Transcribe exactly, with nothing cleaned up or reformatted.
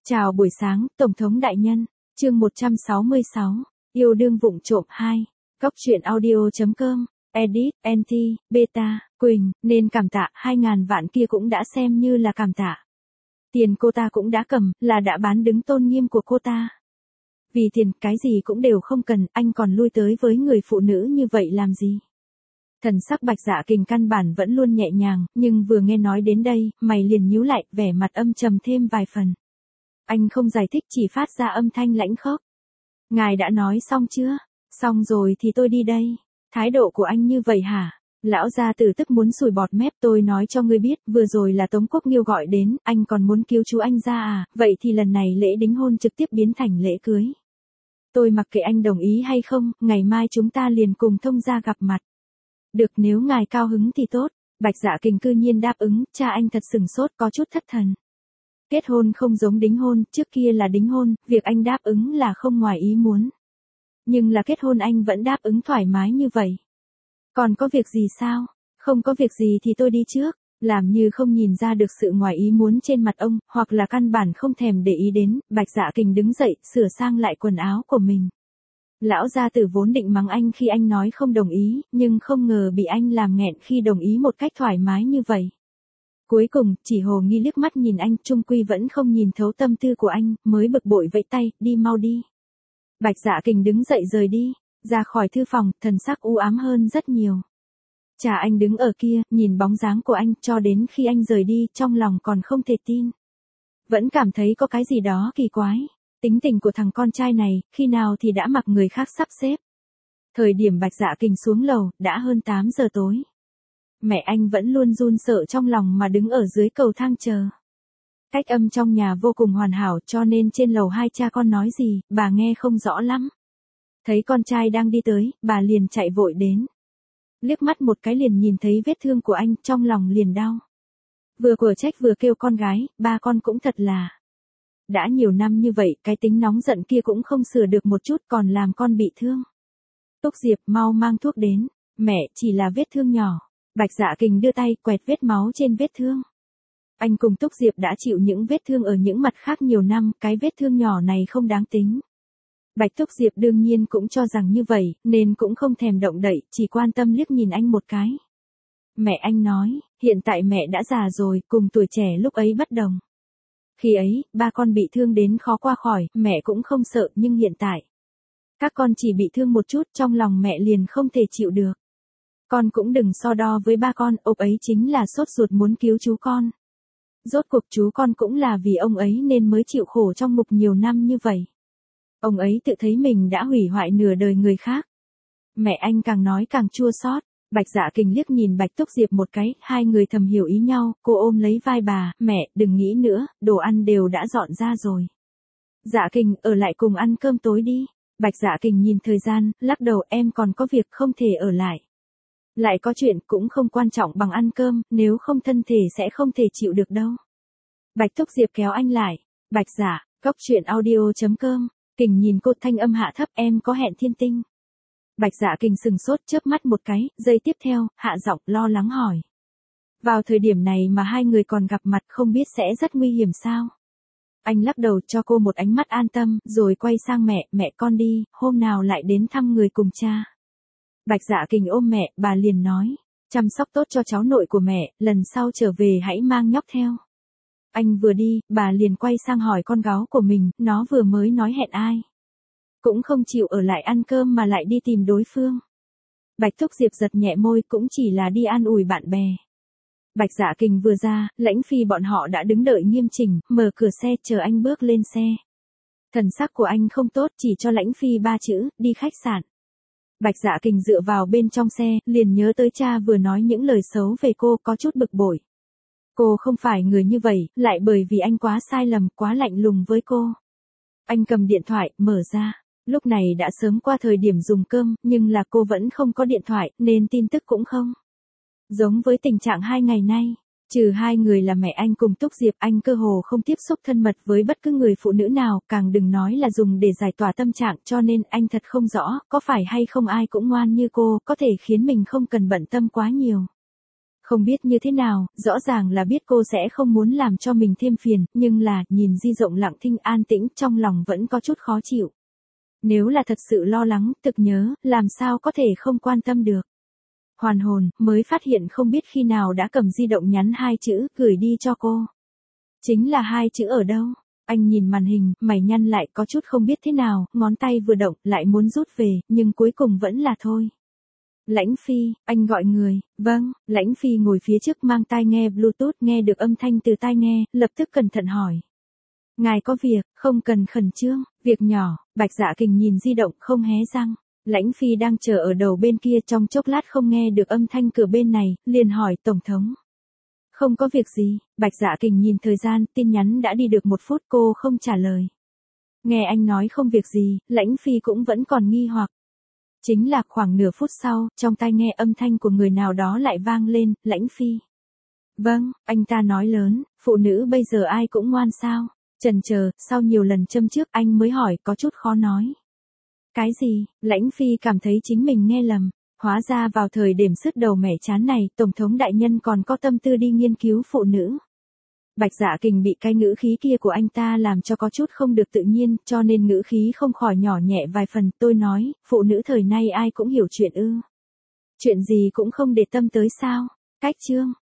Chào buổi sáng, Tổng thống đại nhân. Chương một trăm sáu mươi sáu. Yêu đương vụng trộm hai. Góc truyện audio.com. Edit, en tê, Beta, Quỳnh, nên cảm tạ, hai ngàn vạn kia cũng đã xem như là cảm tạ. Tiền cô ta cũng đã cầm, là đã bán đứng tôn nghiêm của cô ta. Vì tiền, cái gì cũng đều không cần, anh còn lui tới với người phụ nữ như vậy làm gì? Thần sắc Bạch Dạ Kình căn bản vẫn luôn nhẹ nhàng, nhưng vừa nghe nói đến đây, mày liền nhíu lại, vẻ mặt âm trầm thêm vài phần. Anh không giải thích, chỉ phát ra âm thanh lãnh khốc. Ngài đã nói xong chưa? Xong rồi thì tôi đi đây. Thái độ của anh như vậy hả? Lão gia tử tức muốn sùi bọt mép. Tôi nói cho ngươi biết, vừa rồi là Tống Quốc Nghiêu gọi đến, anh còn muốn cứu chú anh ra à? Vậy thì lần này lễ đính hôn trực tiếp biến thành lễ cưới. Tôi mặc kệ anh đồng ý hay không, ngày mai chúng ta liền cùng thông gia gặp mặt. Được, nếu ngài cao hứng thì tốt. Bạch Dạ Kình cư nhiên đáp ứng, cha anh thật sừng sốt, có chút thất thần. Kết hôn không giống đính hôn, trước kia là đính hôn, việc anh đáp ứng là không ngoài ý muốn. Nhưng là kết hôn anh vẫn đáp ứng thoải mái như vậy. Còn có việc gì sao? Không có việc gì thì tôi đi trước. Làm như không nhìn ra được sự ngoài ý muốn trên mặt ông, hoặc là căn bản không thèm để ý đến, Bạch Dạ Kình đứng dậy, sửa sang lại quần áo của mình. Lão gia tử vốn định mắng anh khi anh nói không đồng ý, nhưng không ngờ bị anh làm nghẹn khi đồng ý một cách thoải mái như vậy. Cuối cùng, chỉ hồ nghi liếc mắt nhìn anh, chung quy vẫn không nhìn thấu tâm tư của anh, mới bực bội vẫy tay, đi mau đi. Bạch Dạ Kình đứng dậy rời đi, ra khỏi thư phòng, thần sắc u ám hơn rất nhiều. Cha anh đứng ở kia, nhìn bóng dáng của anh, cho đến khi anh rời đi, trong lòng còn không thể tin. Vẫn cảm thấy có cái gì đó kỳ quái. Tính tình của thằng con trai này, khi nào thì đã mặc người khác sắp xếp. Thời điểm Bạch Dạ Kình xuống lầu, đã hơn tám giờ tối. Mẹ anh vẫn luôn run sợ trong lòng mà đứng ở dưới cầu thang chờ. Cách âm trong nhà vô cùng hoàn hảo, cho nên trên lầu hai cha con nói gì, bà nghe không rõ lắm. Thấy con trai đang đi tới, bà liền chạy vội đến. Liếc mắt một cái liền nhìn thấy vết thương của anh, trong lòng liền đau. Vừa của trách vừa kêu con gái, ba con cũng thật là. Đã nhiều năm như vậy, cái tính nóng giận kia cũng không sửa được một chút, còn làm con bị thương. Túc Diệp, mau mang thuốc đến. Mẹ, chỉ là vết thương nhỏ. Bạch Dạ Kình đưa tay quẹt vết máu trên vết thương. Anh cùng Túc Diệp đã chịu những vết thương ở những mặt khác nhiều năm, cái vết thương nhỏ này không đáng tính. Bạch Túc Diệp đương nhiên cũng cho rằng như vậy, nên cũng không thèm động đậy, chỉ quan tâm liếc nhìn anh một cái. Mẹ anh nói, hiện tại mẹ đã già rồi, cùng tuổi trẻ lúc ấy bất đồng. Khi ấy, ba con bị thương đến khó qua khỏi, mẹ cũng không sợ, nhưng hiện tại. Các con chỉ bị thương một chút, trong lòng mẹ liền không thể chịu được. Con cũng đừng so đo với ba con, ông ấy chính là sốt ruột muốn cứu chú con. Rốt cuộc chú con cũng là vì ông ấy nên mới chịu khổ trong ngục nhiều năm như vậy. Ông ấy tự thấy mình đã hủy hoại nửa đời người khác. Mẹ anh càng nói càng chua xót. Bạch Dạ Kình liếc nhìn Bạch Túc Diệp một cái, hai người thầm hiểu ý nhau, cô ôm lấy vai bà, mẹ, đừng nghĩ nữa, đồ ăn đều đã dọn ra rồi. Dạ Kình, ở lại cùng ăn cơm tối đi. Bạch Dạ Kình nhìn thời gian, lắc đầu, em còn có việc không thể ở lại. Lại có chuyện cũng không quan trọng bằng ăn cơm, nếu không thân thể sẽ không thể chịu được đâu. Bạch Túc Diệp kéo anh lại. Bạch Dạ, góc truyện audio.com. Kình nhìn cô, thanh âm hạ thấp, em có hẹn thiên tinh. Bạch Dạ Kình sừng sốt, chớp mắt một cái, giây tiếp theo, hạ giọng lo lắng hỏi. Vào thời điểm này mà hai người còn gặp mặt, không biết sẽ rất nguy hiểm sao? Anh lắc đầu cho cô một ánh mắt an tâm, rồi quay sang mẹ, mẹ con đi, hôm nào lại đến thăm người cùng cha. Bạch Dạ Kình ôm mẹ, bà liền nói, chăm sóc tốt cho cháu nội của mẹ, lần sau trở về hãy mang nhóc theo. Anh vừa đi, bà liền quay sang hỏi con gái của mình, nó vừa mới nói hẹn ai. Cũng không chịu ở lại ăn cơm mà lại đi tìm đối phương. Bạch Túc Diệp giật nhẹ môi, cũng chỉ là đi an ủi bạn bè. Bạch Dạ Kình vừa ra, Lãnh Phi bọn họ đã đứng đợi nghiêm chỉnh, mở cửa xe chờ anh bước lên xe. Thần sắc của anh không tốt, chỉ cho Lãnh Phi ba chữ, đi khách sạn. Bạch Dạ Kình dựa vào bên trong xe, liền nhớ tới cha vừa nói những lời xấu về cô, có chút bực bội. Cô không phải người như vậy, lại bởi vì anh quá sai lầm, quá lạnh lùng với cô. Anh cầm điện thoại, mở ra. Lúc này đã sớm qua thời điểm dùng cơm, nhưng là cô vẫn không có điện thoại, nên tin tức cũng không. Giống với tình trạng hai ngày nay, trừ hai người là mẹ anh cùng Túc Diệp, anh cơ hồ không tiếp xúc thân mật với bất cứ người phụ nữ nào, càng đừng nói là dùng để giải tỏa tâm trạng, cho nên anh thật không rõ, có phải hay không ai cũng ngoan như cô, có thể khiến mình không cần bận tâm quá nhiều. Không biết như thế nào, rõ ràng là biết cô sẽ không muốn làm cho mình thêm phiền, nhưng là, nhìn Di Rộng lặng thinh an tĩnh, trong lòng vẫn có chút khó chịu. Nếu là thật sự lo lắng, thực nhớ, làm sao có thể không quan tâm được. Hoàn hồn, mới phát hiện không biết khi nào đã cầm di động nhắn hai chữ, gửi đi cho cô. Chính là hai chữ ở đâu? Anh nhìn màn hình, mày nhăn lại có chút không biết thế nào, ngón tay vừa động, lại muốn rút về, nhưng cuối cùng vẫn là thôi. Lãnh Phi, anh gọi người, vâng, Lãnh Phi ngồi phía trước mang tai nghe Bluetooth nghe được âm thanh từ tai nghe, lập tức cẩn thận hỏi. Ngài có việc, không cần khẩn trương, việc nhỏ, Bạch Dạ Kình nhìn di động không hé răng. Lãnh Phi đang chờ ở đầu bên kia trong chốc lát không nghe được âm thanh cửa bên này, liền hỏi Tổng thống. Không có việc gì, Bạch Dạ Kình nhìn thời gian, tin nhắn đã đi được một phút cô không trả lời. Nghe anh nói không việc gì, Lãnh Phi cũng vẫn còn nghi hoặc. Chính là khoảng nửa phút sau, trong tai nghe âm thanh của người nào đó lại vang lên, Lãnh Phi. Vâng, anh ta nói lớn, phụ nữ bây giờ ai cũng ngoan sao. Chần chờ, sau nhiều lần châm trước anh mới hỏi có chút khó nói. Cái gì, Lãnh Phi cảm thấy chính mình nghe lầm. Hóa ra vào thời điểm sứt đầu mẻ chán này, Tổng thống đại nhân còn có tâm tư đi nghiên cứu phụ nữ. Bạch Dạ Kình bị cái ngữ khí kia của anh ta làm cho có chút không được tự nhiên, cho nên ngữ khí không khỏi nhỏ nhẹ vài phần. Tôi nói, phụ nữ thời nay ai cũng hiểu chuyện ư. Chuyện gì cũng không để tâm tới sao. Cách chương.